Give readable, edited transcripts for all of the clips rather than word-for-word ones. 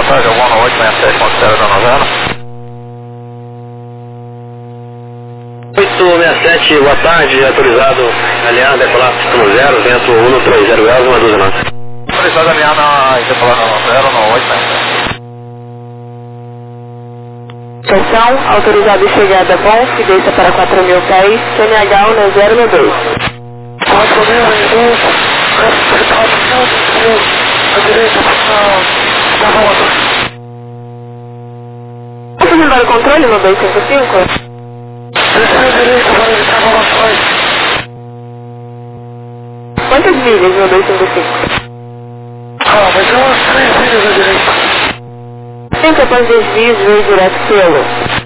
tarde, alguma no 867, considera da novela. 867, boa tarde, autorizado alinhar, decolar pista 0, vento 130 graus, 129. Autorizado alinhar na decolar na novela, no 867. Estação, autorizado chegada bom, desça para 4.000 pés, CNH 1092. 4.092, a direita, da volta. Vamos levar o controle no 255? Descer à direita para evitar relações. Quantas milhas no 255? Vai ter umas 3 milhas à direita. Sempre após desvios, veio direto pelo.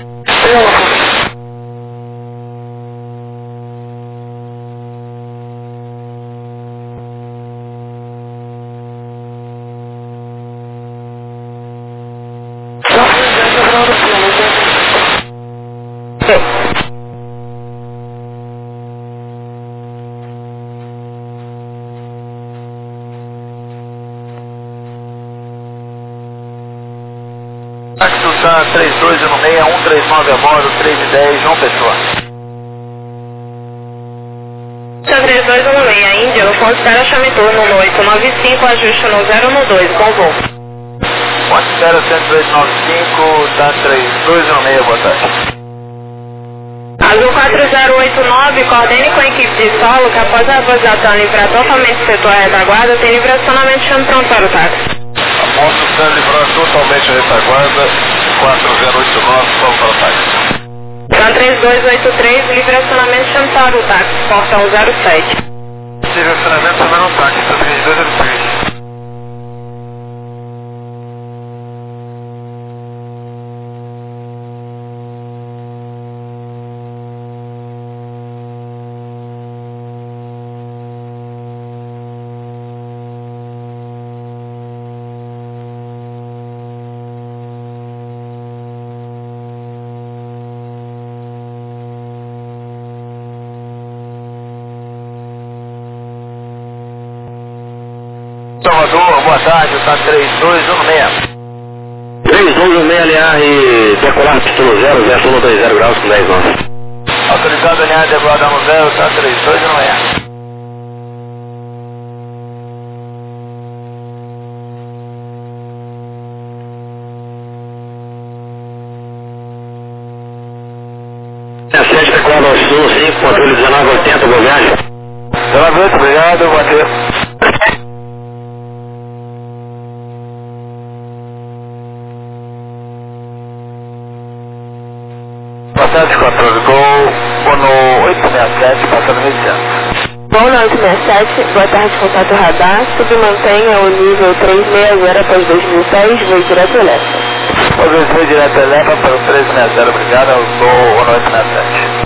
Táxi Tucson 3216, 139 a bordo, 310, João Pessoa. 3216, Índia, considera chame turno no 895, ajuste no 012, bom voo. Considera 10295, tá 3216, boa tarde. Azul 4089, coordene com a equipe de solo que após a apostação livrar totalmente o setor à retaguarda, tem livre acionamento chame pronto para o táxi. Aponto San livrou totalmente a retaguarda, 4089, vamos para o táxi. Plan 3283, livre acionamento chame para o táxi, portão 07. Livre acionamento também no táxi, 3203. Salvador, boa tarde, tá 3216. 3216, alinhar e decolar pista 0, vento 130 graus, com 10 nós. Autorizado alinhar e decolar da novela, tá 3216. É 7 decolar ao sul, 5, controle 1980, boa viagem. 1980, obrigado, bateu. Boa tarde, controle Gol, Bono 867, passando mediano. Bom noite, 67, boa tarde, contato radar, submantenha o nível 360 após 2006, veio direto elétrico. Veio direto eleva para o 360, obrigado, Gol, Bono 867.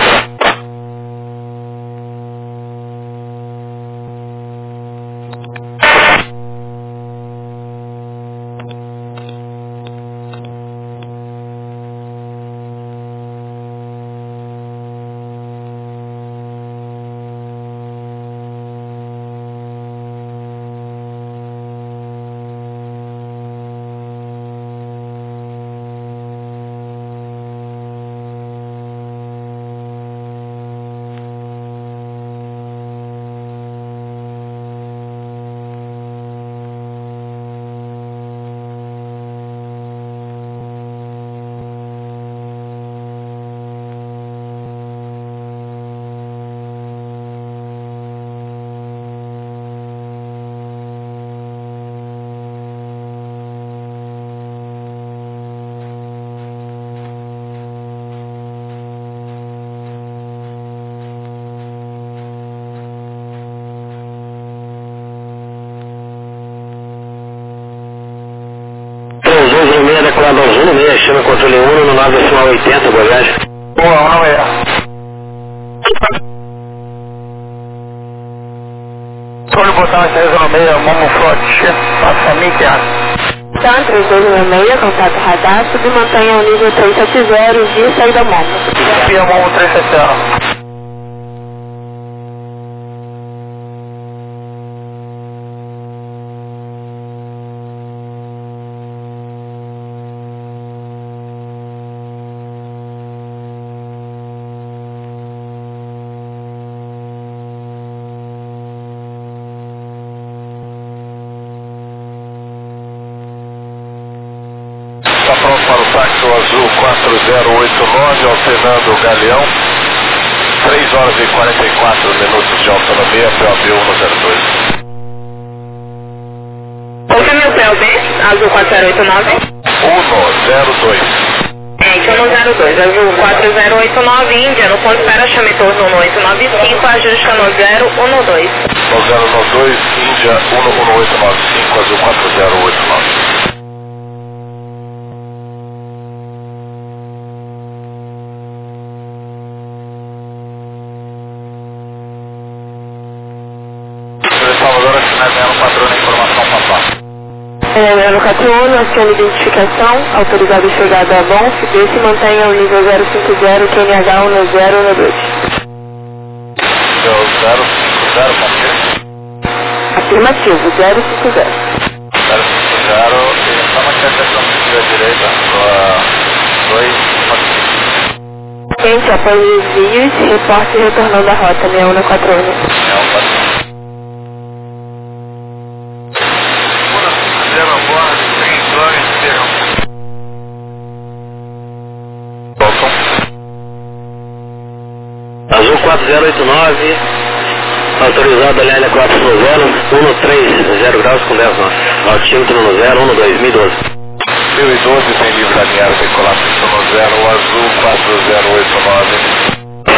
Decolar 216, chama controle 1 no 980, boa viagem. Boa, não é. Controle botar 316, Momo Front, passa Mickey. Tan 3216, contato radar, submantenha o nível 370, via saída Momo. Via Momo 370. 4089, alternando o Galeão, 3 horas e 44 minutos de autonomia, POB 102. Qual que é meu POB? Azul 4089? 102. Gente, 102, Azul 4089, Índia, no ponto espera, chame torno no 895, ajuste no 012. 012, Índia 11895, Azul 4089. Salvador, assinado padrão de informação passada. No 41, acione identificação, autorizado chegada a bom, se mantenha o nível 050, QNH 1012. 050, confirma? Afirmativo, 050. 050, e só uma questão à direita, 2. Gente, após os desvios, reporte retornando à rota 6141. Azul 4089, autorizado a LL 410, 130 graus com 10 nós. Altímetro no 012, 1012. 1012 tem livre da linha tem colapso no 0, o Azul 4089.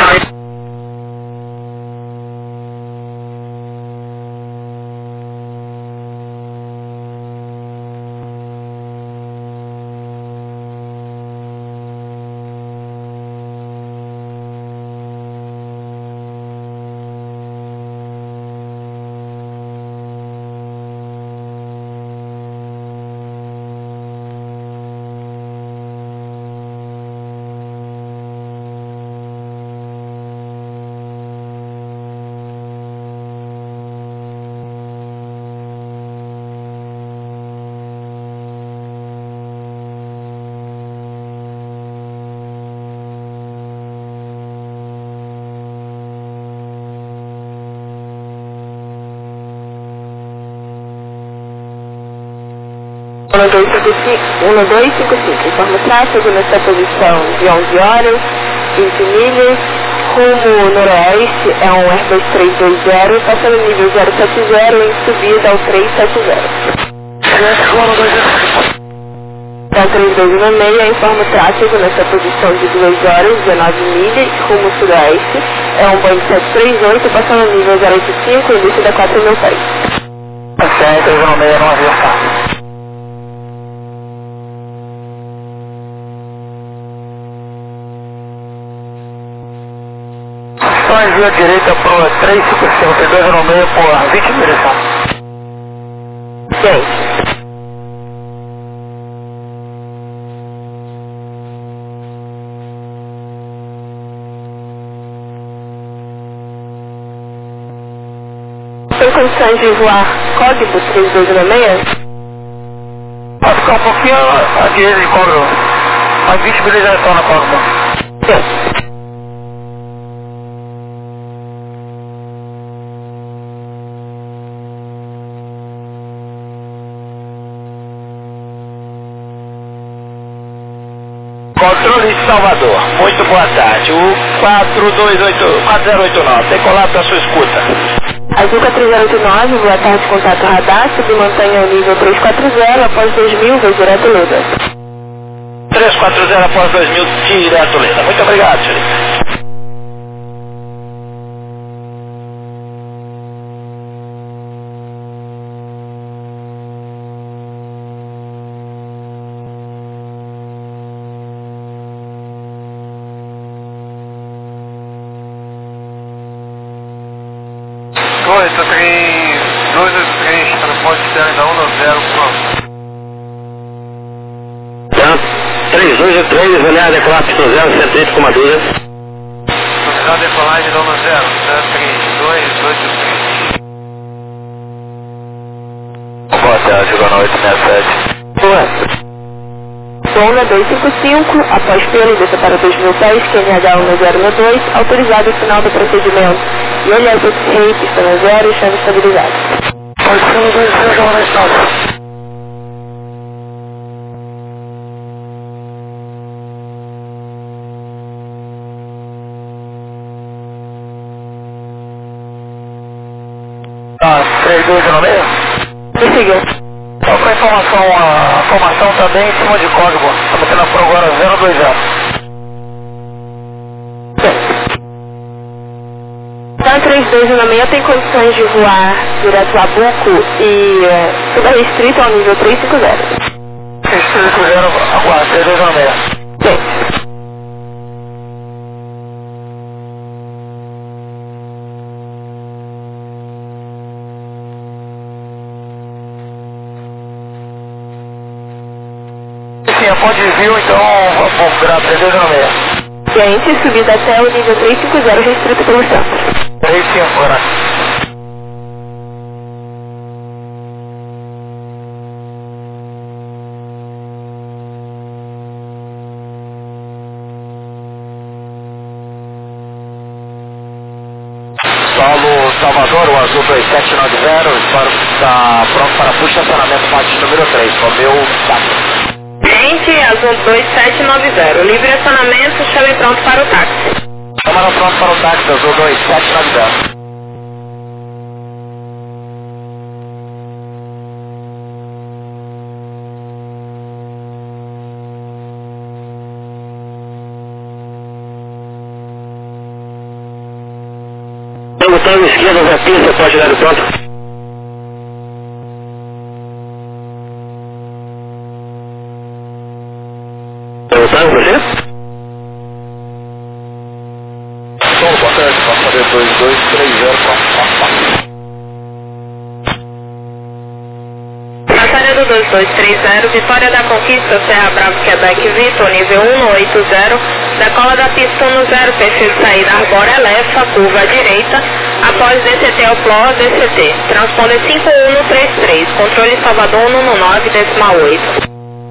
Um, 1255, informa o tráfego nessa posição de 11 horas, 20 milhas, rumo noroeste é um Airbus 320, passando o nível 070 em subida ao 370. Então 3216, informa o tráfego nessa posição de 2 horas, 19 milhas, rumo sudoeste, é um Boeing 738, passando o nível 085, início da 4.000 pés. 3216 não avião. Via direita pro 355, 3296 por 20 de direção. Gente. Tem condições de voar código 3296? Pode ficar um pouquinho à direita de código. Mais 20 milhas já estão na código. Sim. Controle de Salvador, muito boa tarde. O 4089, decolar para sua escuta. Azul 4089, boa tarde, contato radar, submantenha o nível 340, após 2000, vai direto Leda. 340 após 2000, direto Leda. Muito obrigado, senhorita. Oi, 283, está no ponto de espera da 190, pronto. 3283, olhar decolar pistão 0, 108 com uma dúvida. Autorizado decolagem da 190, 32283. Boa tarde, Jornal 867. Boa. Zona 255, após pelo, desça para 2000 pés, QNH 1012, autorizado o final do procedimento. E olha, rei, pistão 0 e chave estabilizado. Pode ser um 2 Jornal Estado. dia. Qual foi a formação também em cima de código? Estamos tendo a prova agora 020. Na 3216 tem condições de voar direto a Buco e tudo é restrito ao nível 350. 350, aguarda, 3216. Sim. Sim, pode vir, então vamos virar 3216. Gente, subida até o nível 350 restrito pelo centro. 35, agora. Solo Salvador, o azul 2790, está pronto para push estacionamento parte número 3, Romeu táxi. Gente, azul 2790, livre estacionamento, chame pronto para o táxi. Câmara pronto para o táxi, azul 2790. Botão esquerda da pista, pode dar o ponto. Botão, você? Som, boa tarde, passageiro 2230, Passageiro 2230, Vitória da Conquista, Serra Bravo, Quebec, Vitor, nível 180, decola da pista 10, perfil de saída Arbora Elefa, curva à direita, após DCT ao PLO, DCT, transponder 5133, controle Salvador 119,8.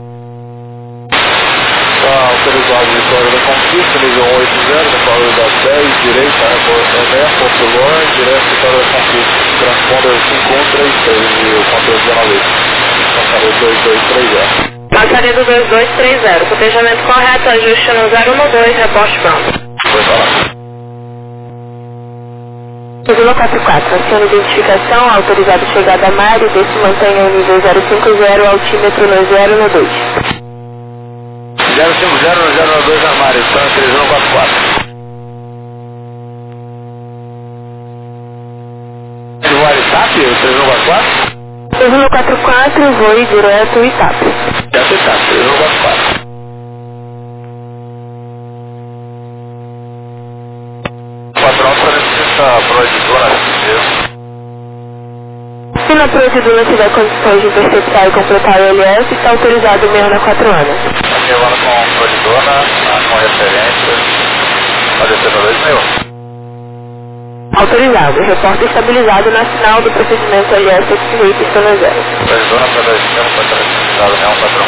autorizado Vitória da Conquista, nível 180, decola das 10, direita, Ené, Populor, direto Vitória da Conquista, transponder 5133 e o controle 19. Passageiro 2230. Passageiro 2230, cotejamento correto, ajuste no 012, reporte pronto. Foi para lá. 044, aciona identificação, autorizado chegada a Mário, desse mantenha o nível 050, altímetro no 012. 050 no 012 Amário, estão 3144. De voar TAP, 3144? 044, voe direto Itap. Direto TAP, 3144. Padrão para necessitar proedidora mesmo. Se na proedidora tiver condições de interceptar e completar o LS, está autorizado mesmo na 4 anos. Aqui agora com proedidora, com referência, pode ser no 2000. Autorizado, reporte estabilizado na final do procedimento LS Activate pista 0. Proedidora para 2000, pode ser necessitado mesmo, padrão.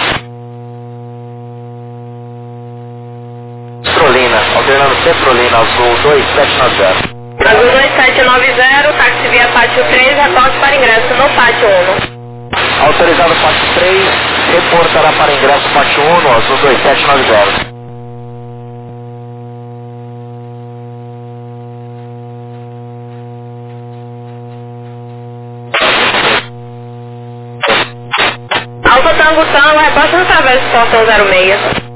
Petrolina, alternando Petrolina, azul 2790. Azul 2790, táxi via pátio 3, reporte para ingresso no pátio 1. Autorizado pátio 3, reportará para ingresso pátio 1, azul 2790. Alfa Tango Tango, reporte no travesso portão 06.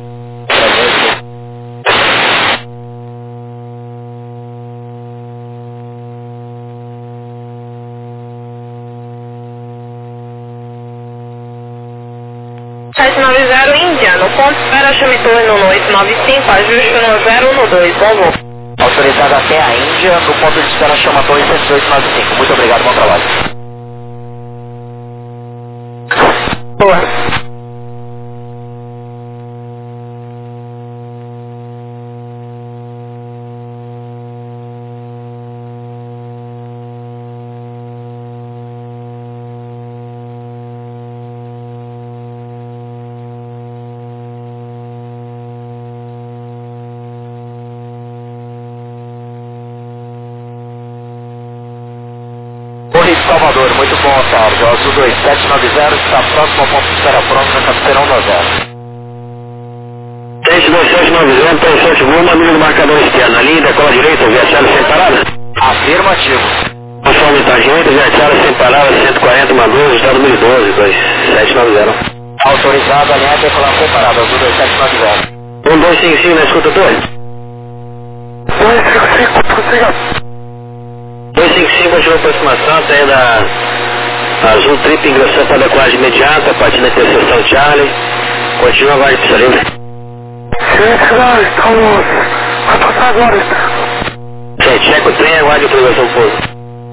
Indiano, ponto espera chame torno no 895, ajuste no 012, bom voo. Autorizado até a Índia, no ponto de espera chama torre 7895. Muito obrigado, bom trabalho. Boa. Salvador, muito bom, tarde. O azul 2790 está próximo ao ponto de espera pronto na Capital 10. 2790, posição segura, número do marcador externo. Ali, decola direita, via chave sem parada. Afirmativo. Conforme Itagem 8, adversário sem palavras, 140, mandou, estado 2012, 2790. Autorizado, alinhar decolar comparado, azul 2790. 1255, na escuta 2? 255, prossiga. 255, continua a aproximação, até da Azul Trip, ingressou para adequagem imediata, partindo da interseção Charlie. Continua a guarda de pista livre. Estamos a passar agora. Checa o trem, aguarde a autorização do pouso.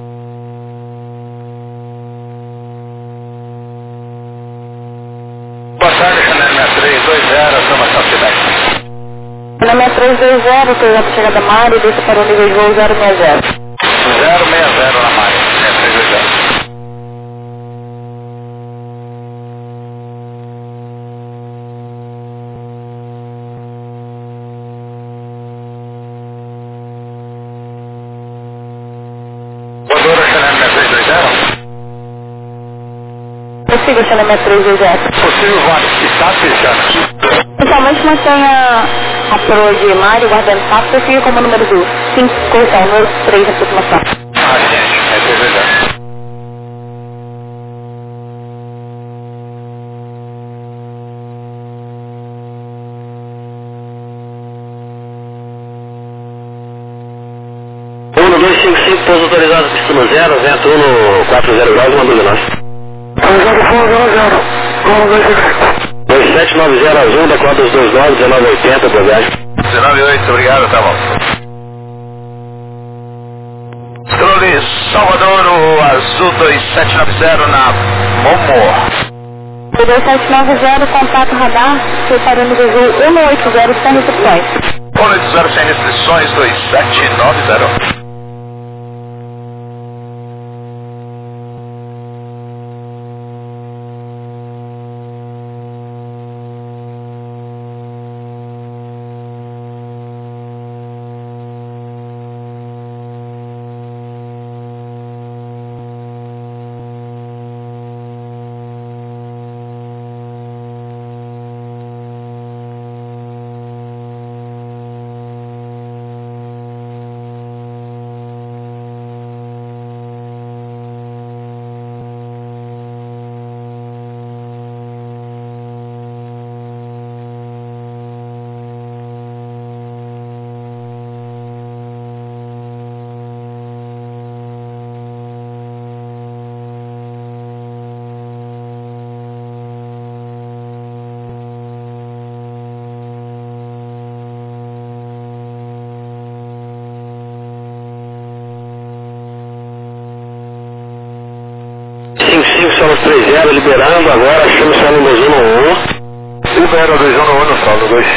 Passagem Chanel 6320, informação cidade. Chanel 6320, autorização chegada Mário, desce para o nível de voo 060. 060 na Mário, 6320. Prossiga, Chanel 6320. Possível, vale. Está fechando. Principalmente mantenha a proa de Mário guardando espaço, prossiga como número 5, correção, número 3, aproximação. Gente, é 320. Uno 255, pouso autorizado, pista no 0, vento 140 graus, mandou de nós. 2790 azul, da cota dos 29, 1980, bagagem. 198, obrigado, tá bom. Controle Salvador, o azul 2790 na Momo. 2790, contato radar, separando do azul 180 sem restrições. 180 sem restrições, 2790. Solo 30, liberando agora, achamos solo 211. Libera 211, solo 255.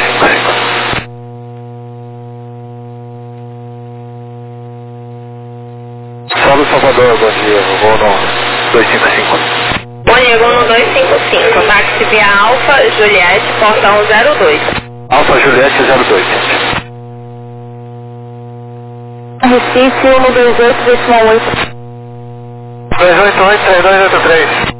Solo Salvador, bom dia, vou no 255. Bom dia, vou no 255, táxi via Alfa, Juliette, portão 02. Alfa Juliette 02. Recife, 128, decimal 8. 288-3283.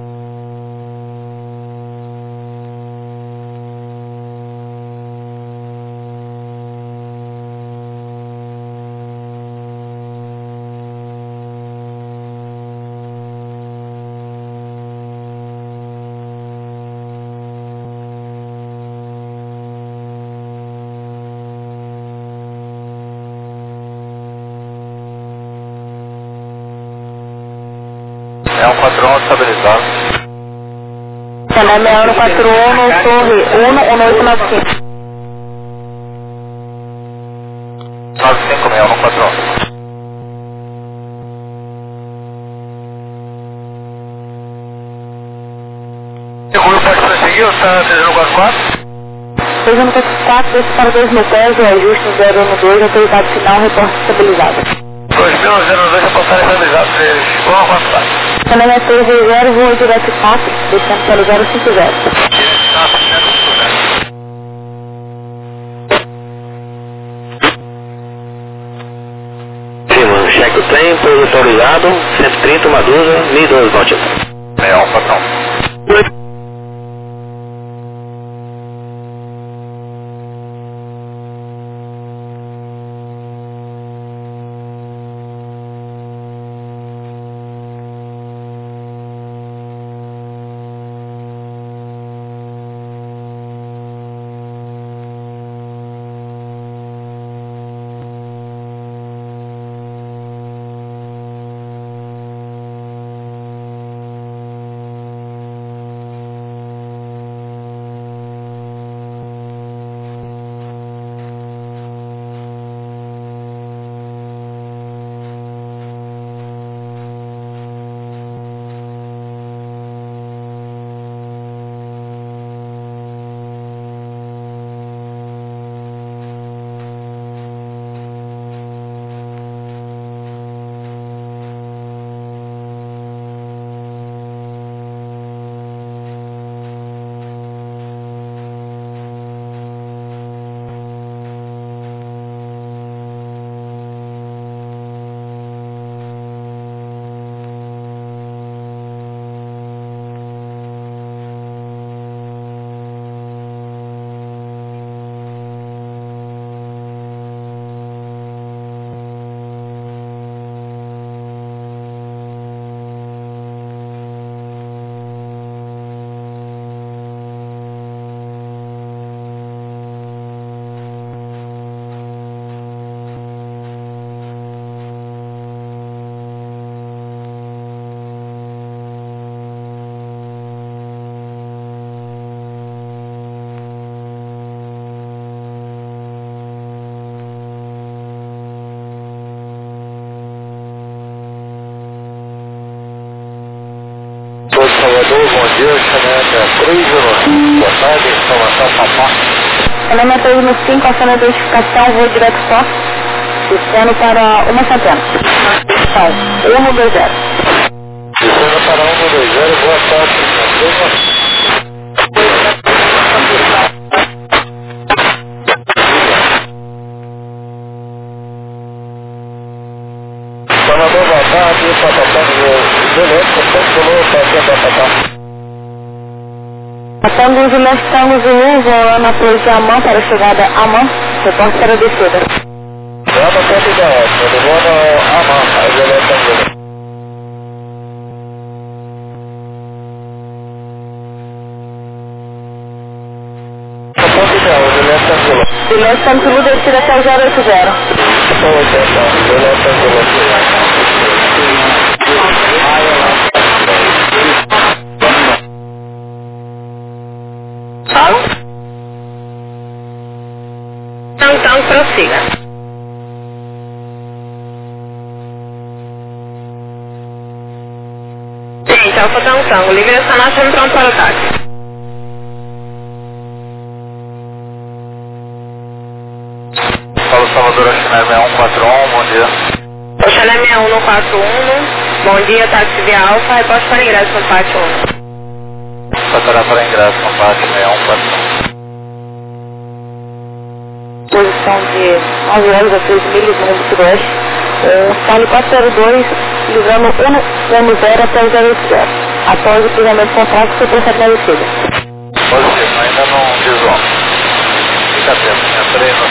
É um 41 estabilizado. Canal 6141, torre 11895. 9564141. Seguro pode prosseguir ou está desejando 44? Desejando 44, desce para 2000 pés, o ajuste 012, autorizado final, reporte estabilizado. 2002 reportagem estabilizado, vamos avançar. Canal 320, voo direto 4, descendo pelo 050. Cheque o trem, pouso autorizado, 130, Madusa, 1012 Nautilus. É um patrão. Salvador, bom dia, Chanel 315, boa tarde, informação Papá. Chanel 315, ação de identificação, voo direto só, descendo para uma centena. Então, 120. Descendo para 120, boa tarde, Salvador, boa tarde, Passando os Tango Zulu, voando após de Amã para a chegada Amã, reporte para a descida. Lama Campo da Ótima, voando Amã, a Violeta Zulu. Violeta Zulu, descida até 080. Violeta Zulu. Então, prossiga. Gente, Alfa Tango, livre essa noite, pronto para o táxi. Fala Salvador, Chanel 6141, bom dia. O Chanel 6141, bom dia, táxi via Alfa, reposte para ingresso no pátio 1. Satará para ingresso no pátio 6141. Posição de 9 horas a 3 milhas no rumo sudoeste. Fale 402, livrando 110 até o 080. Após o cruzamento com o tráfego, foi processado na descida. Positivo, ainda não visual. Fica atento, minha treino.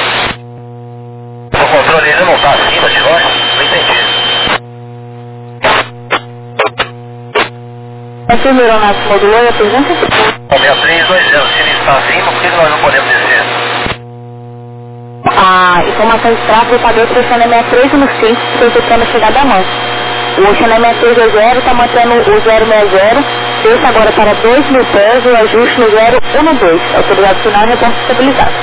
O controle ainda não está acima de nós? Não entendi. Confirma o aeronáutico modulou e a pergunta? O 6320, se ele está acima, por que nós não podemos descer? A informação de tráfego padrão para o Chanel 6315, receptando a chegada a mão. O Chanel 6320 está mantendo o 060, desce agora para 2.000 pés e o ajuste no 012, autorizado final e reporte estabilizado.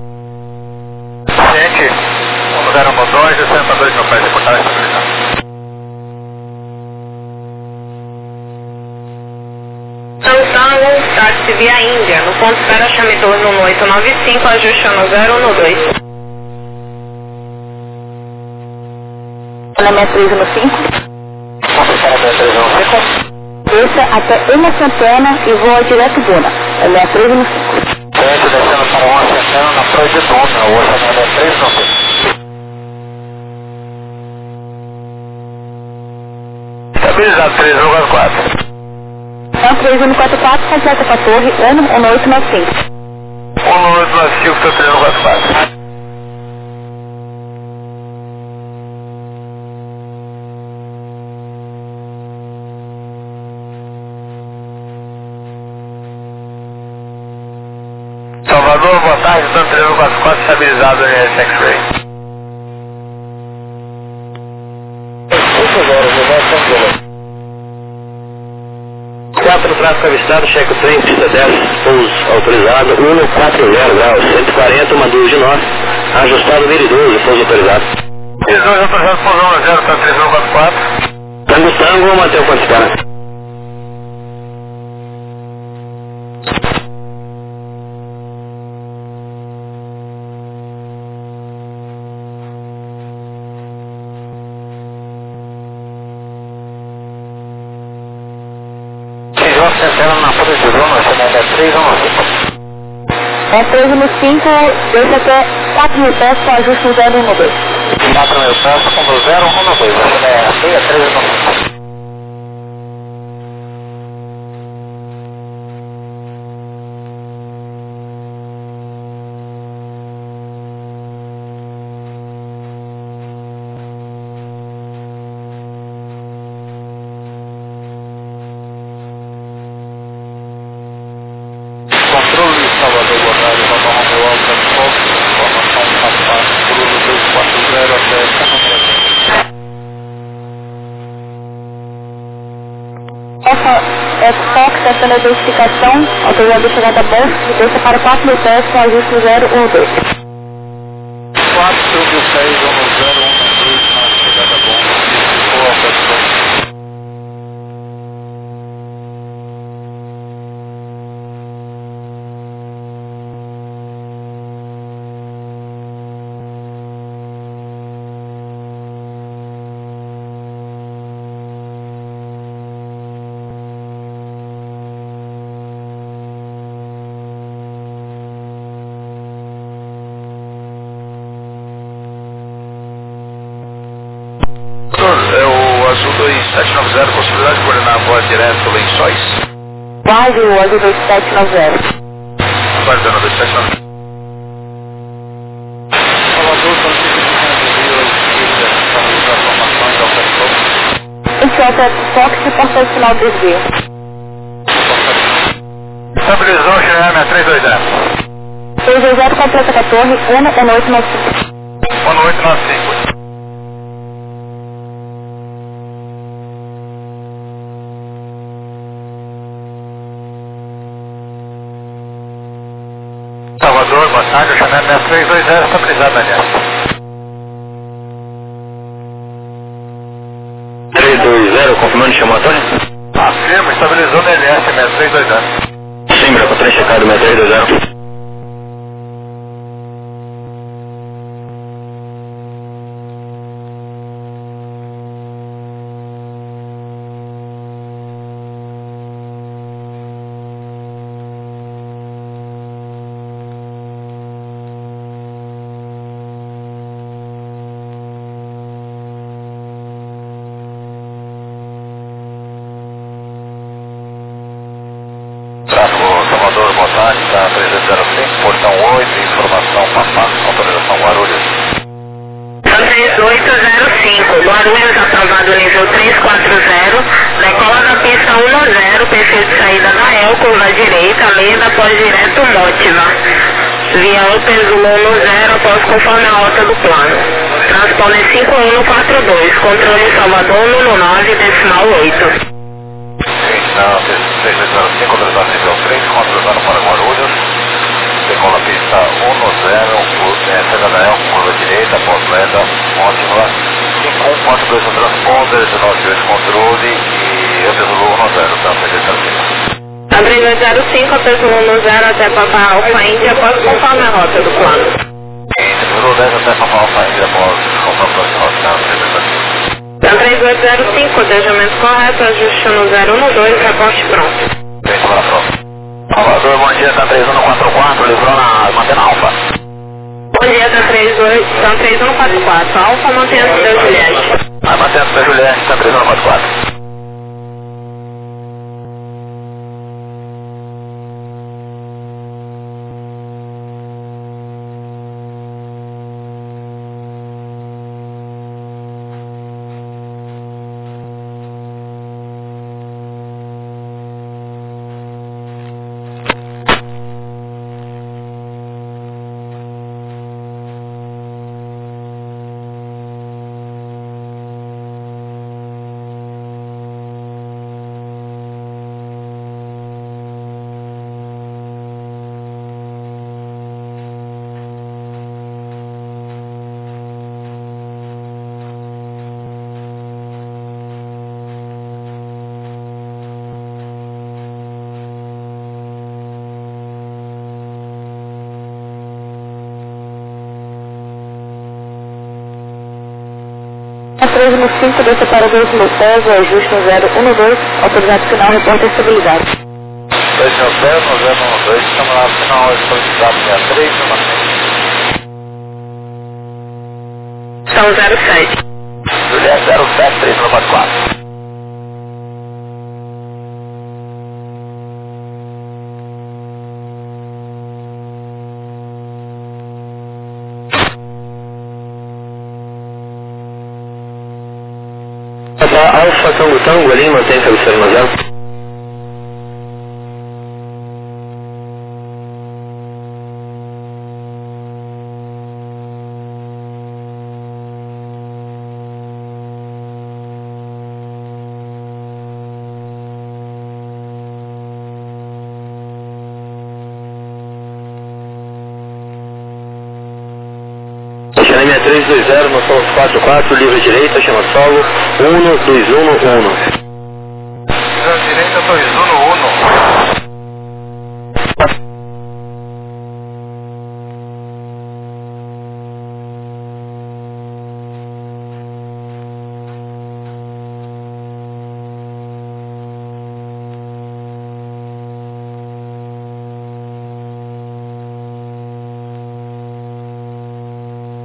Gente, no 012, descendo para 2.000 pés, reportagem estabilizada. Samsung, táxi via Índia, no ponto espera Chametor no 895, ajuste no 012. Na 6315. Desça até uma centena e voa direto Duna. É 6315. Gente, descendo para uma centena na praia de Duna, o Chanel 315. Estabilizado, 314. Então, 3144, completa com a torre, ano 1895. 1895, seu 314. Salvador, boa tarde, estamos 344 estabilizado no X-Ray. 4 tráfego avistado, cheque o trem, pista 10, pouso autorizado, 140 graus, 140, uma dúzia de nós, ajustado 1012, pouso autorizado. 12 autorizado, pouso 10, está 3144. Tango, manter o quanto espera. Centena na ponta de Duna, Chanel 315. É 315, desce até 4.000 pés com ajuste no 012. 4.000 pés com o 012, Chanel 315. Salvador, boa tarde, Papa Romeu Alfa, informação Papa, Cruzo 240 até Essa é Fox, essa é a identificação, autorizado a chegada a Bus, e desce para 4.000 pés com ajuste no 012. 4.000 pés, 1.012 na chegada a Bus, ficou a pessoa. 620, possibilidade de coordenar a voz direto Lençóis? Quase o 2790. Aguardando 2790. Salvador, Francisco de Rio, estamos das informações ao Petro. Esse é o Fox e portão final do desvio. Estabilizou, GM 320. 320 completa com a torre, 1895. 1895. Salvador, boa tarde, Chanel 6320, estabilizado na linha. 320, confirmando, chamou Antônio? Afirma, estabilizou na LS 6320. Sim, para controle checado 6320. Salvador, boa tarde, está 305, portão 8, informação passada, autorização Guarulhos. 3805, Guarulhos aprovado nível 340, decola da pista 10, perfil de saída da El, curva direita, lenda após direto Mótiva. Via Opus 110 após conforme a rota do plano. Transponder 5142, controle Salvador 19,8. Não, 305, autorização nível 3, controlando para Guarulhos. Decola pista 10, saída da El, curva direita, após lenda, ótima. 5142 no transponder, 198 controle e eu deslugo 10, tá? 305. A 3805, a pessoa 10 até Papa Alfa Índia, após conforme a rota do plano. Número 10 até Papa Alfa Índia, após conforme a rota, tá? 305. A 3805, codejamento correto, ajuste no 012, reporte pronto. Vem para a prova. Salvador, bom dia, tá 3144, livrou na Mantena Alfa. Bom dia, tá 3144, Alfa mantendo da Juliette. Vai mantendo da Juliette, tá 3144. A 305, desce para 2010, ajuste no 012, autorizado final, reporte de estabilidade. 210, no 012, estamos lá no final, solicitado 63, São 07. Juliette 07, 3144. Alfa Tango ali, mantém cabeceira no 0. Xanemia 320, noção 44, livre direita, chama solo, 1211. Livre direita, 211.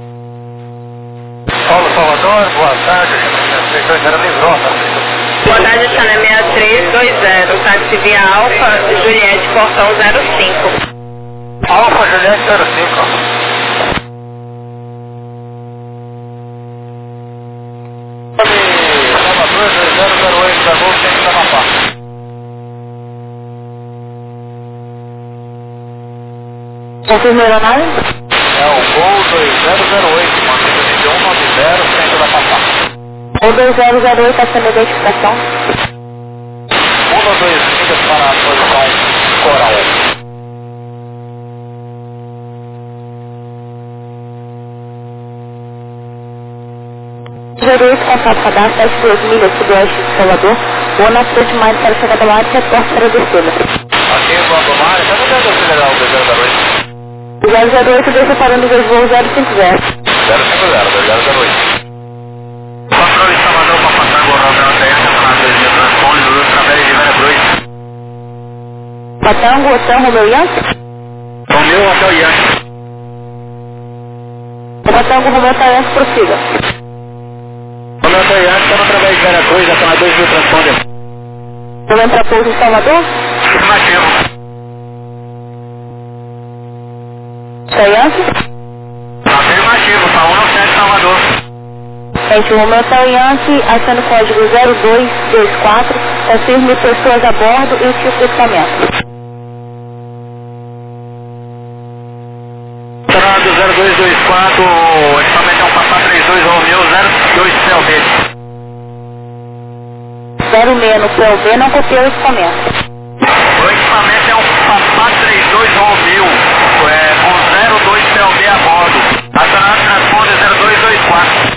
Salvador, boa tarde, livrou, tá? Boa tarde, táxi via Alfa, Juliette, portão 05. Alfa, Juliette 05. Salvador 2008, da Gol, tem que Amapá. Confirma a aeronave? É o Gol 2008, mantido 2190, centro da Amapá. Gol 2008, a sua identificação. 1 2 milhas para a posição Coral. Gerente, contato cadastro, 72 milhas sudoeste de Salvador, ou na frente mais para chegar do lado e reporte para a descida. Aqui em Guandomar, está no dentro do Federal do 008, deixa parando os voos 050. 050, 008. Controle Salvador para passar agora o TS, na 2000, transpone Luz através de Vera Cruz. Patango, Hotel Romeu Yankee? Romeu Hotel Yankee. Patango, Romeu Yankee, prossiga. Romeu Hotel Yankee, estamos através de Vera Cruz, já na 2000, transpone. Vamos para pouso em Salvador? Afirmativo. Yankee? Afirmativo, está 197 Salvador. Gente, o Romeu Yankee, achando o código 0224, confirme pessoas a bordo e o tipo de equipamento. Entrando 0224, o equipamento é um Papá 32 Romeu 02 CLB. 06 no PLB, não copiou o equipamento. O equipamento é um Papá 32 Romeu, com 02 CLB a bordo. Acionado transponder 0224.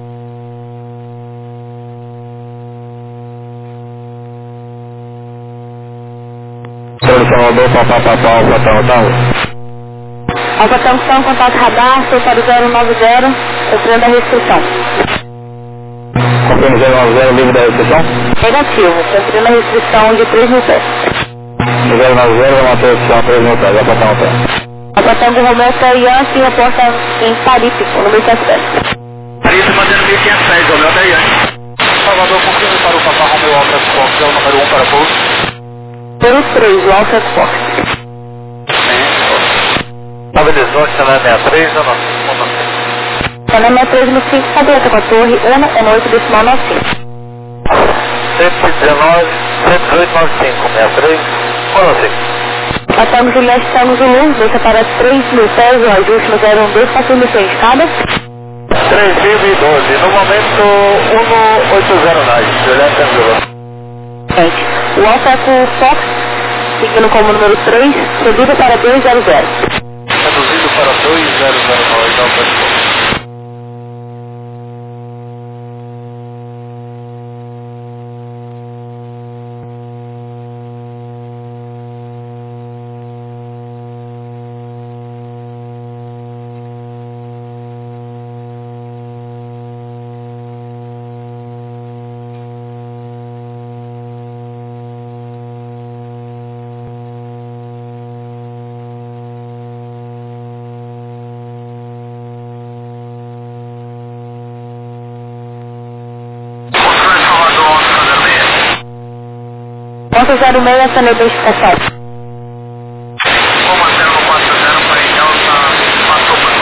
Senhor Salvador, Papá, Alfa Tanção, contato radar, foi para o 090, cumprindo a restrição. Confirma 090, livre da restrição? Negativo, cumprindo a restrição de 3 mil pés. 090, uma restrição 3 mil pés, vai passar um pé. Alfa Tango Romeu Yankee, reporta em Parípico, no 1500 pés. Parípico mantendo 1500 pés, Romeu Hotel Yankee. Salvador, confirme para o Papá Romeu Alfa Fox, é o número 1 para pouso. Pelo 3, o Alfa Fox. 918, Canal 63 ou não? Canal 63 no 5, cabeça com a torre 1, é no 8 decimal 95. 119, 11895, 63 ou 95? Passamos Juliette, estamos no Luz, deixa para 3 mil pés, o ajuste no 012, confirme sem escada. 3012, no momento 180 Juliette Angelo. Gente, o Alfa Fox, seguindo como número 3, subida para 200. Reduzido para 2009, não pode. Ponto 06, essa é a identificação. Comandante 40 para Delta, passou por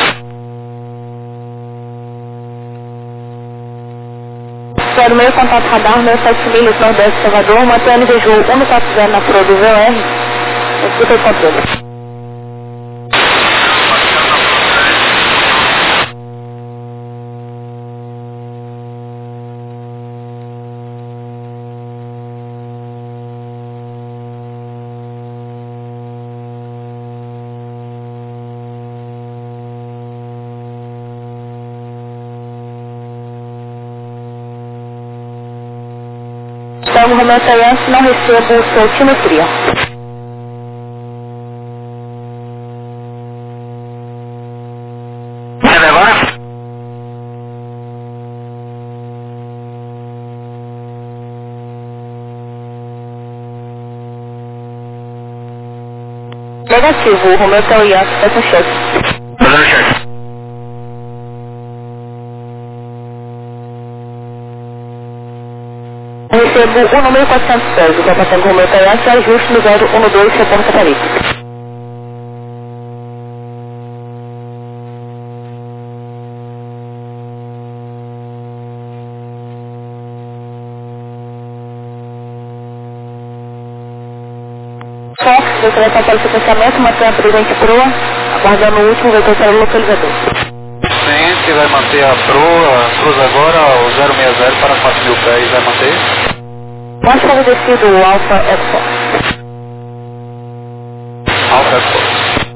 favor. 06, contato radar, 17 milhas, nordeste de Salvador, mantendo o voo 140 na proa do VOR. Escuta o controle. Então, o Romeu Yankee não recebo sua altimetria. Relevar? Negativo, o Romeu Yankee está com cheque. Fazendo cheque. Cebu 1.410, o Papa Tango Romeo Toyota, ajuste no 012, reporta Paris. Fox, você vai passar o seu pensamento, manter a presente proa, aguardando o último vetor para o localizador. Ciente, vai manter a proa, cruza agora o 060 para 4.000 pés, vai manter? Mais favorecido o Alpha X4. Alfa X4.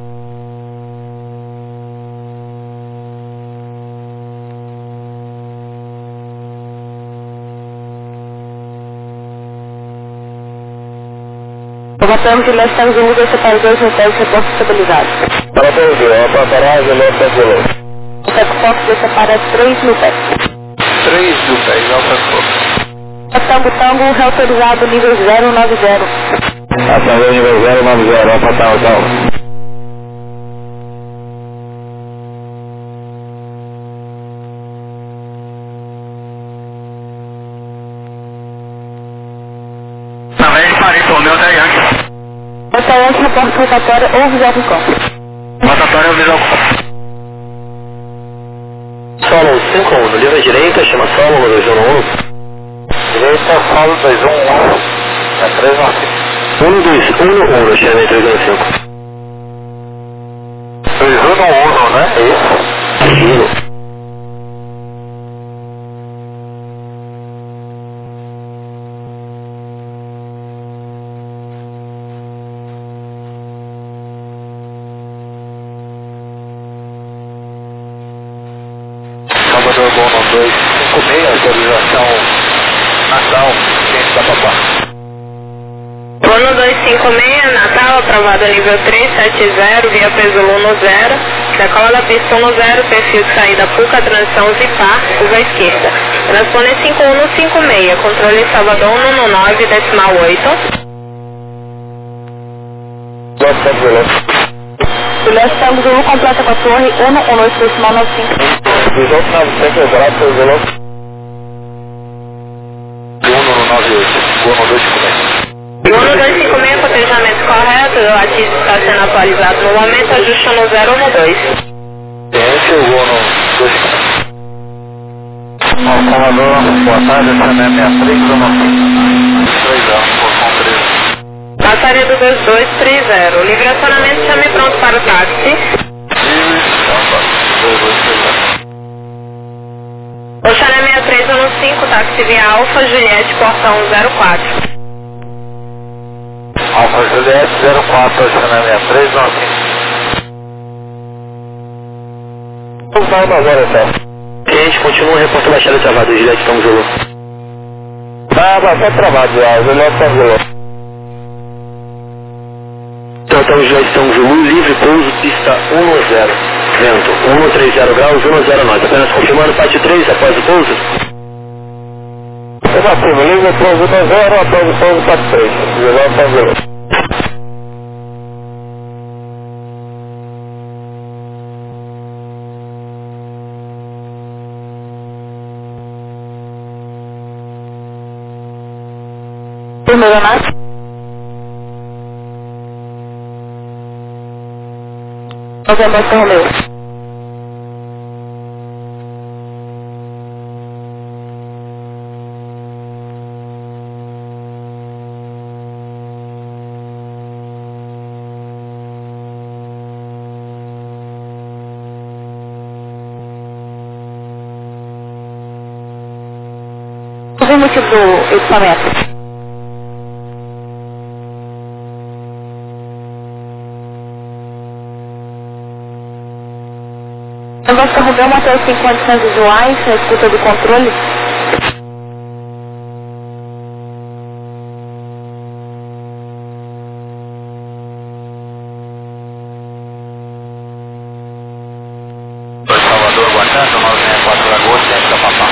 Aguardamos de leste ao Zulu, você para 2 hotéis, reporte estabilizado. Para todo, a paragem não está pelo. O X4 você para 3.000 pés. 3.000 pés, Alfa X4. Tango, reautorizado nível 090. Até nível 090, Alfa Tango. Também parei por meu da Yankee. Essa é a reporte rotatória ou visual com campo. Rotatória ou visual com campo. Solo 51, no livro à direita, chama solo, no 211. Direita, solo 211. É 395. 1211, chama 395. 211, né? É isso? Aquilo. Salvador Bono 256, autorização Natal, ciente da Papá. Bono 256, Natal, aprovado nível 370, via peso Luno 0, decola da pista 10, perfil de saída Puca, transição Zipar, curva esquerda. Transpone 5156, controle Salvador 119, decimal 8. O leste Tango Zulu completa com a torre 112, decimal 95. 1895, Brasil, Zulu. 198, Bono 256. Bono 256, cotejamento correto, o ativo está sendo atualizado no momento, ajuste no 012. Ciente, o Bono 256. Salvador, boa tarde, essa é a 63, Zona 3 anos, porção 13. Passaria do 2230, livre acionamento, chame pronto para o táxi. Oxané 6315, táxi via Alfa, Juliette, portão 04. Alfa Juliette 04, Oxané 6315. Não agora, então. Gente, continua reportando a baixada travada, Juliette, estamos Zulu. Tá travado já, Juliette, estamos Zulu. Então, estamos Zulu, livre, pouso, pista 110. Vento, 130 graus, 109. Apenas confirmando, parte 3, após o pouso. Negativo, livre, pouso 10, após o pouso, parte 3. Juliette, estamos Zulu. Primeiro Nath. Novembro Romeu. Qual é o motivo do equipamento? Nós carregamos até os 5 condições visuais, na escuta do controle. Salvador, boa tarde, 964 Lagoas, ciente da Papá.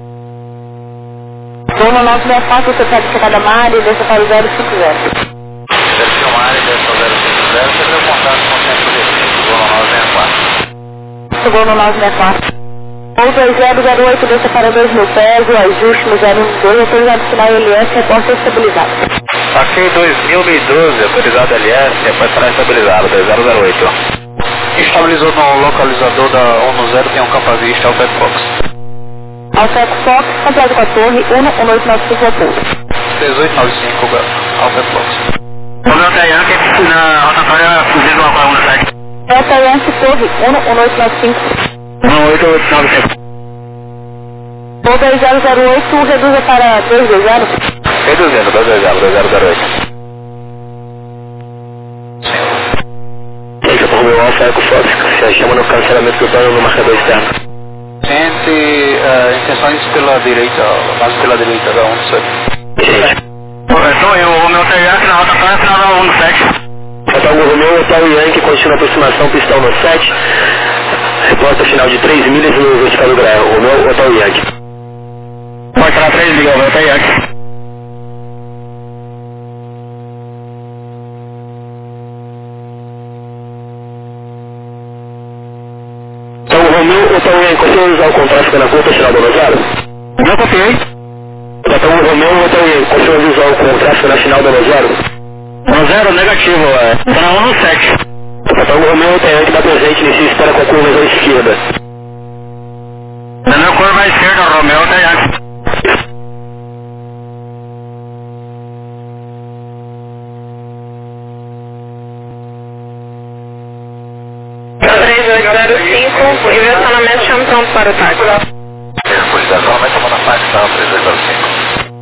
Dono 964, você pede chegar da Mari, deixa para o 050. Deve filmar e deve fazer o 050, você deu contato com o centro de Dono 964. Chegou no 964. Voo 2008, desça para 2.000 pés, o ajuste no 012, autorizado final LS, reporta estabilizado. Ok, 2012, autorizado LS, reporta final estabilizado, 2008. Estabilizou no localizador da 10, tem um capavista, Alpha Fox. Alpha Fox, completo com a torre, 1895 apoio. 1895, Alpha Fox. Romeu Yankee, na rotatória fugindo do Aqua 17. Delta Yankee, torre, 1895. 1895. Voo 2008, reduza para 220. Reduzindo, 220, 2008. Esse por meu Alpha Eco Fox, se chama no cancelamento do plano no marcador externo. Gente, intenções pela direita, mais pela direita da 17. Sou eu, o Romeu Yankee na rotatória final da 17. Hotel Romeu, Hotel Yankee, continua a aproximação, pistão no 7. Reporta final de 3 milhas no vertical do Grael, Romeu, Hotel Yankee. Pode entrar 3 milhas, Hotel Yankee. Hotel Romeu, Hotel Yankee, conseguiu usar o contraste na curta, final do Nozário? Não copiei. Hotel Romeu, Hotel Yankee, conseguiu usar o contraste na final do Nozário? 10 negativo, tá na 17. Hotel Romeu, Hotel Yankee dá presente, inicia espera com a curva à esquerda. Na curva à esquerda, Romeu, Hotel Yankee. E o estacionamento chama pronto para o táxi. Pois é, normalmente eu vou na parte da 3205.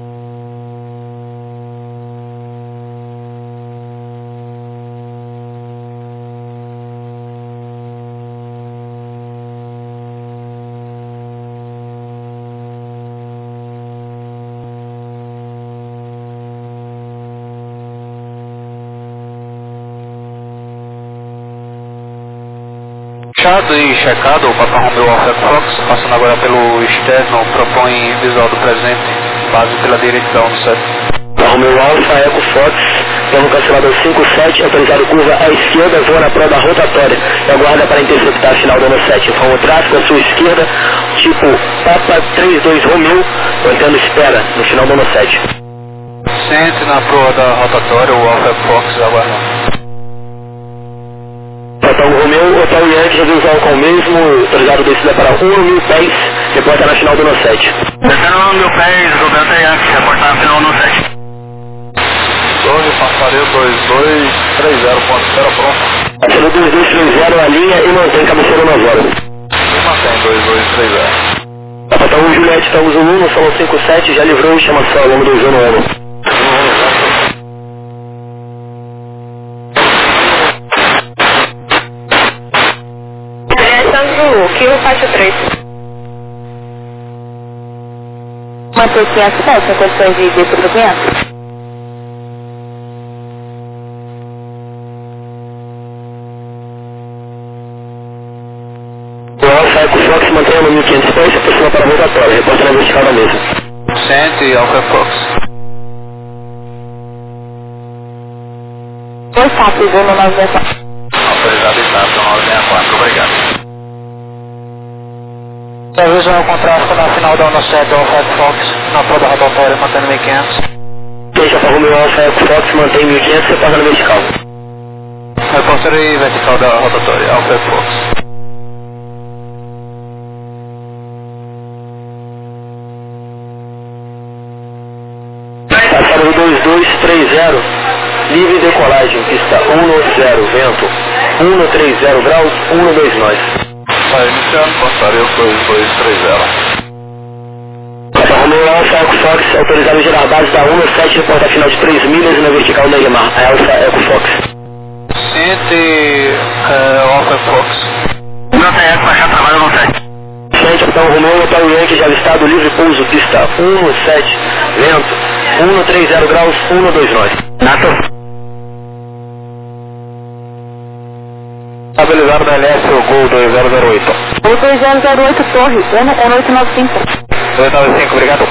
Fechado e checado, o Papa Romeu Alpha Fox, passando agora pelo externo, propõe visual do presente, base pela direita da 17. Romeu Alpha, Eco Fox, plano cancelador 57, autorizado curva à esquerda, voa na prova rotatória e aguarda para interceptar a final da 7. Informa o tráfego à sua esquerda, tipo Papa 32 Romeu, mantendo espera no final da 7. Sente na proa da rotatória, o Alpha Fox aguardando. Hotel Romeu, Hotel Yankee, visual com o mesmo, autorizado descida para 1.000 pés, reporta na final do 7. Descendo 1.000 pés, Roberto Yankee, reporta na final do 7. Torre, passaria 2230, ponto, espera pronto. Passando 2230 a linha e mantém cabeceira 9 horas. E mantém 2230. Hotel Juliette, estamos no 1, no salão 57, já livrou e chama só ao longo do João Noel. Kilo faixa 3. Manter 507 em condições de desenvolvimento. O Alpha Eco Fox mantém no 1500 pés e aproxima para a rotatória, reporta na vertical da mesa. Sente Alpha Fox. Dois táxis, 1964. Autorizado está, 964, obrigado. Visual com tráfego na final da 17, Alpha Fox, na prova rotatória, mantendo 1500. Deixa para o Romeu Alpha Eco Fox, mantém 1500 e passa na vertical. Repórter e vertical da rotatória, Alpha Fox. Passaram 2230, livre decolagem, pista 10, vento, 130 graus, 129. Está iniciando, passaria 2230. Papa Romeu Alpha Eco Fox, autorizado a gerar base da 17, reporta final de 3 milhas na vertical da Neymar, Alpha Eco Fox. Sente Alpha Fox. Não tem eco, baixar trabalho no 7. Sente, Hotel Romeu, Hotel Yankee, já listado, livre pouso, pista 17, vento, 130 graus, 129. Nato. Estabilizado da LS, o Gol 2008. Gol 2008, torre, 1895. 295, obrigado.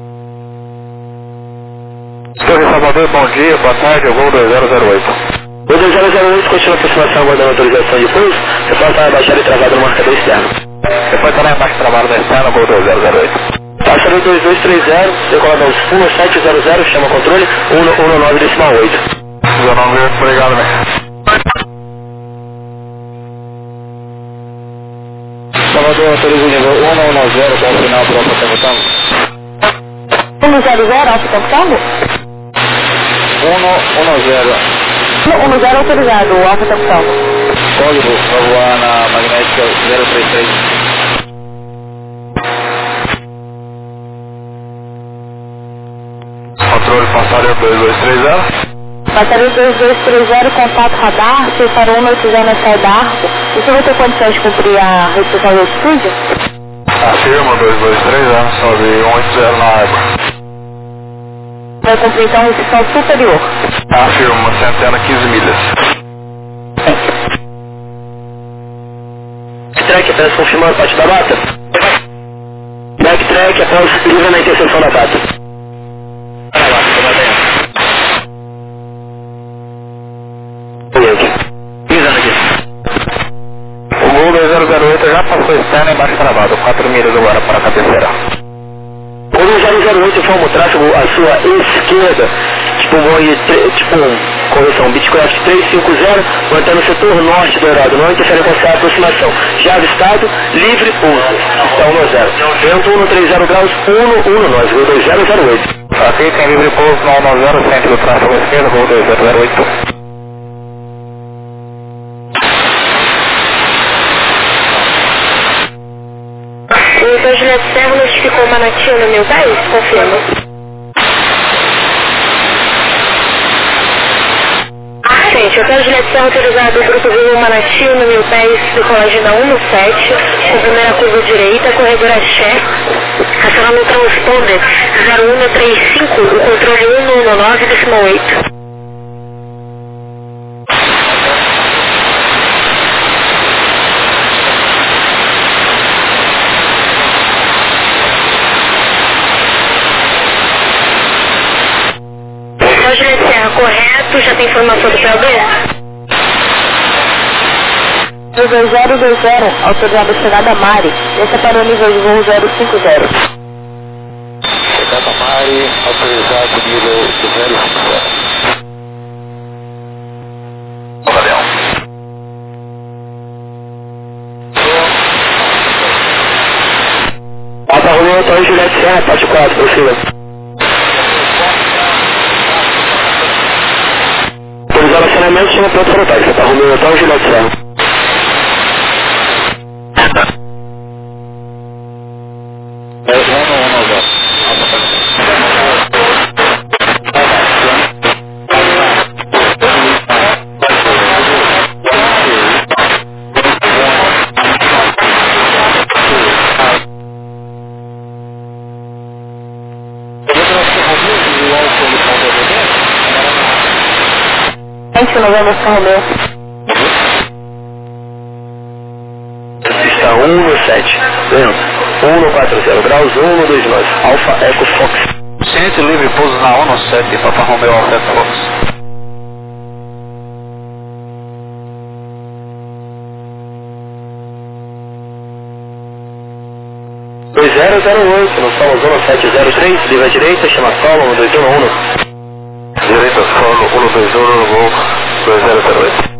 Torre Salvador, bom dia, boa tarde, o Gol 2008. O 2008 continua a aproximação aguardando autorização de pouso. Repórter está abaixado e travado no marcador externo. Repórter está embaixo travado no externo, gol 2008. Passageiro 2230, decolado aos 1700, chama controle 119,8. 198, obrigado, né? Salvador, autoriza o nível 110 com o final para o Alfa Tango Tango. 100, Alfa Tango Tango? 110. 110 autorizado, o Alfa Tango Tango. Código, vai voar na magnética 033. Controle passageiro 2230. Passageiro 2230, contato radar, se para 180 na saída arco. O senhor vai ter condições de cumprir a restrição de altitude? Afirma 2230, sobe 180 na água. Vai cumprir então a restrição superior. Afirma, centena 15 milhas. Backtrack apenas confirmando a parte da bata. Backtrack após livre na interseção da bata. Para lá, toma bem. Pisando aqui. O gol 2008 já passou externo embaixo travado, 4 milhas agora para a cabeceira. O 2008 informa o tráfego à sua esquerda, tipo correção, Bitcraft 350, mantendo o setor norte do aeródromo, não interfere com essa aproximação. Já avistado, livre pouso, está 10. Vento 130 graus, 119, gol 2008. Aqui tem livre pouso no 10, centro do tráfego esquerdo, gol 2008. O São Juliette Serra notificou Manati no 1010? Confirma. Gente, o São Juliette Serra autorizado o grupo Vivo Manati no 1010, decolagem da 17, com primeira curva direita, corredor axé, acionando o transponder 0135, o controle 119,8. Correto, já tem informação do PLD? 2020, autorizado a chegada Mari, esse é para o nível de voo 050. Chegada Mari, autorizado nível 050. Valeu. Alfa Romeo, São Juliette Serra, parte 4, prossiga. Autorizar o acionamento, chama pronto para o táxi. Alfa Romeo, São Juliette Serra. Novembro São Romeu. Está 117. Vento 140 graus, 129. Alfa Eco Fox. Ciente livre pouso na 17, Papa Romeo Alfa Eco Fox. no solo zona 703, livre à direita, chama solo 1211. Direita solo 121 no gol 2008.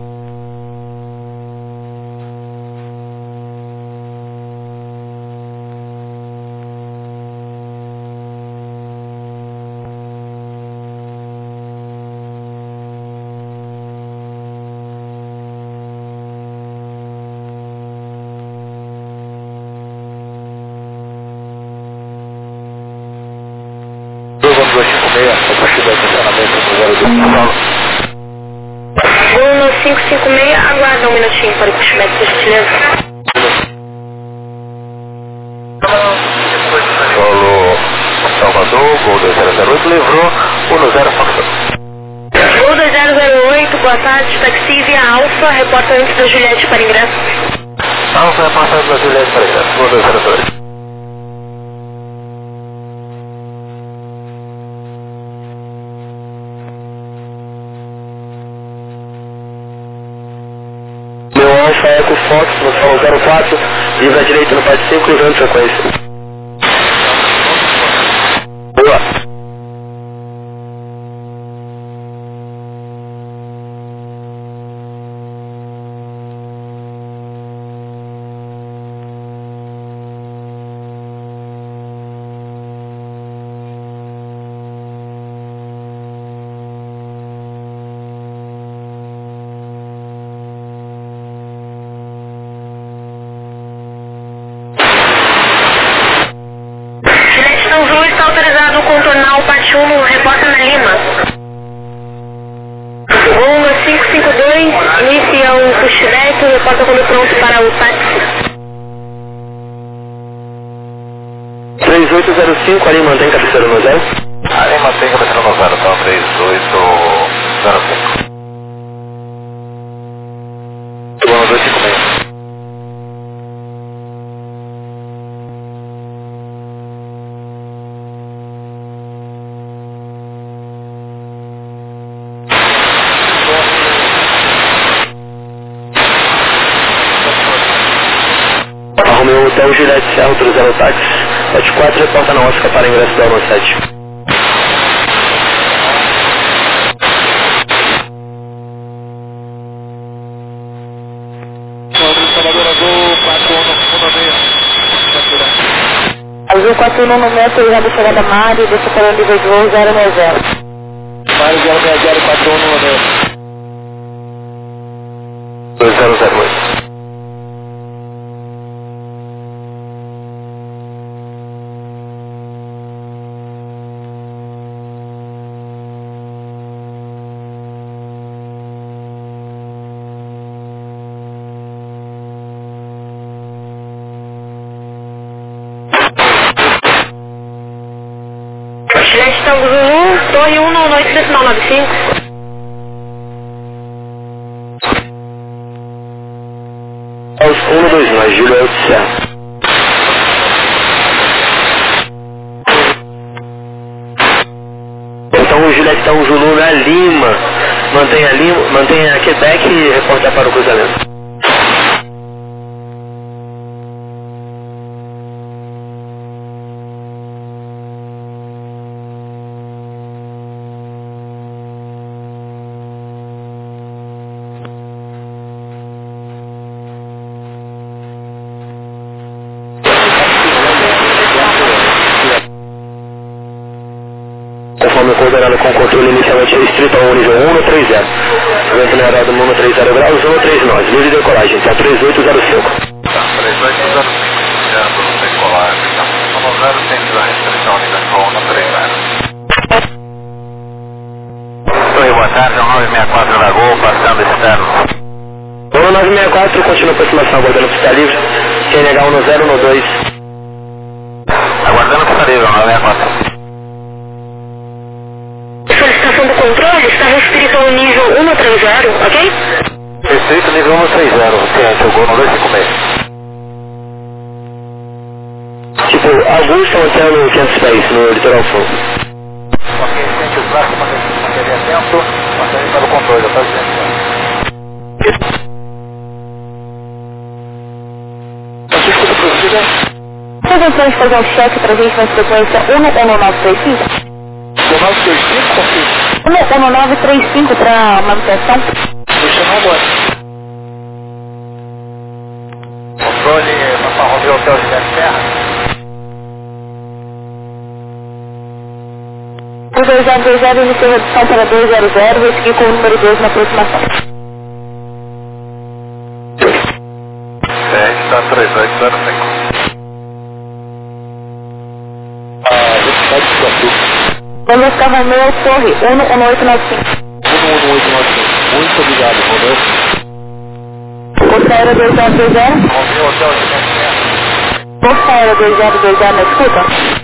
Gol 556, aguarda um minutinho para o puxamento, por gentileza. Solo Salvador, gol 2008, livrou 10 Fox. Gol 2008, boa tarde, taxi via Alfa, reporta antes da Juliette para ingresso. Alfa, reporta antes da Juliette para ingresso, gol 2008. Alfa Eco Fox, no solo 04, livre à direita no parte 5, cruzando frequência. Boa. Contornar o parte 1, reporta na Lima. Goma 552, inicia o push direto, reporta quando pronto para o táxi. 3805, ali mantém cabeceira no 0. Ali mantém cabeceira no 0, tá? 3805. Boa, 256. Romeu Hotel Juliette Serra, autorizando o táxi 74, reporta na Oscar para ingresso da 17. Azul 41 no metro, autorizado chegada Mário, deixa para o nível de voo 060. Mário 06041 no metro. 2008. Gestão do Zulu, Torre 1 no noite decimal 95. Aos 129, Juliette Serra. Então o Juliette Zulu na Lima. Mantenha Quebec e reportar para o cruzamento. Conforme coordenado com controle inicialmente restrito ao nível 1 no 30. Vento moderado no 30 graus, 139. Livre de decolagem, então 3805. Tá, 3805, iniciando decolagem. Então, no 0 tem a restrição universal no 30. Oi, boa tarde, 964 Lagoa, passando externo. 964, continua a aproximação, aguardando pista livre. CNH 1 no 0 no 2. Aguardando pista livre, 964. Solicitação do controle está restrito ao nível 1 no 30, ok? Restrito nível 1 no 30, ciente, o gol no 256. Tipo, Augusto Hotel no 510, no litoral sul. Ok, ciente, o braço manteria atento, mantendo para o controle, tá dizendo. Francisco do Prosseguida. Você pode fazer um cheque para a gente na frequência 11935? 1935, Francisco. 11935 para manutenção. Deixa eu agora. Controle, Papa Romeu Hotel Juliette Serra. 2020, inicia redução para 200, vou seguir com o número 2 na aproximação. Está 3805. Vamos ficar Romeu Torre 11895. 11895. Muito obrigado, Romeu. Força Aérea 2020. Romeu Hotel Juliette Serra. Força Aérea 2020, na escuta.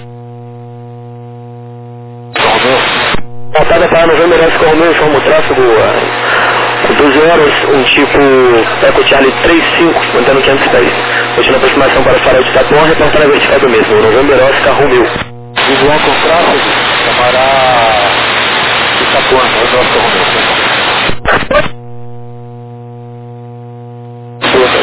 Romeu. Voltada para Novembro Erótico Romeu, informa o tráfego 12 horas, um tipo Eco Charlie 35, mantendo 510. Continua a aproximação para o farol de Itapuã, reportar na vertical do mesmo, Novembro Erótico Romeu. Visual com tráfego, chamará Itapuã, Erótico Romeu.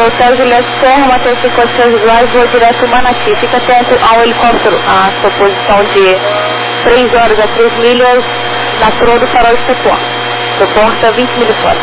no Hotel Juliette Serra, mantém-se em condições visuais, voo direto Manati. Fica atento ao helicóptero, a sua posição de 3 horas a 3 milhas na proa do farol de Tepuã. Suporta 20 milhas fora.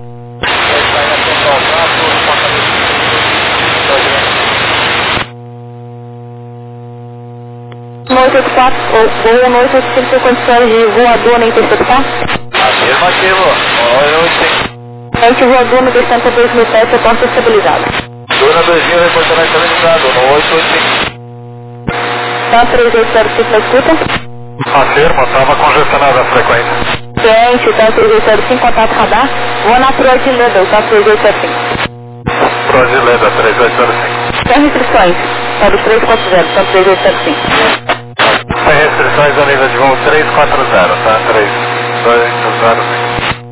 184, ou 185 tem condições de voador na interceptar? Afirmativo, 185. Voador no descendo a 2.000 pés, suporta estabilizado. Duna 2000, reportando estabilizado, no 885. Tá 3805 na escuta? Afirma, estava congestionada a frequência. Ciente, tá 3805, contato radar. Vou na proa de Leda, tá 3805. Proa de Leda, 3805. Sem restrições, tá dos 340, tá 3805. Sem restrições a nível de voo 340, tá? 3205.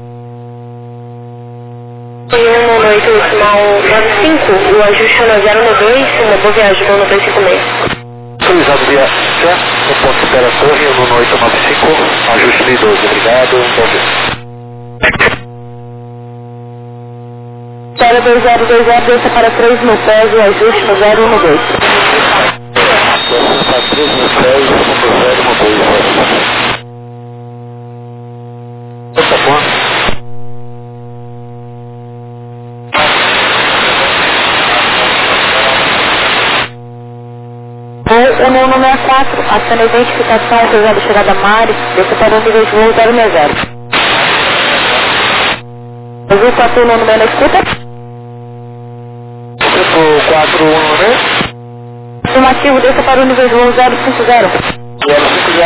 No noite decimal 95, o ajuste é 092, uma boa viagem, no 256. Autorizado via Sé, no ponto de espera torre, no 895, ajuste 12, obrigado, bom dia. Espera 2020, desça para 3.000 pés, o ajuste no 012. Desça para 3.000 pés, no 012. Tá bom? O nono 64, aciona a identificação, autorizado chegada a Mari, desça para o nível de voo 060. Azul 4 nono bem na escuta? Tipo 41, né? Afirmativo, desça para o nível de voo 050.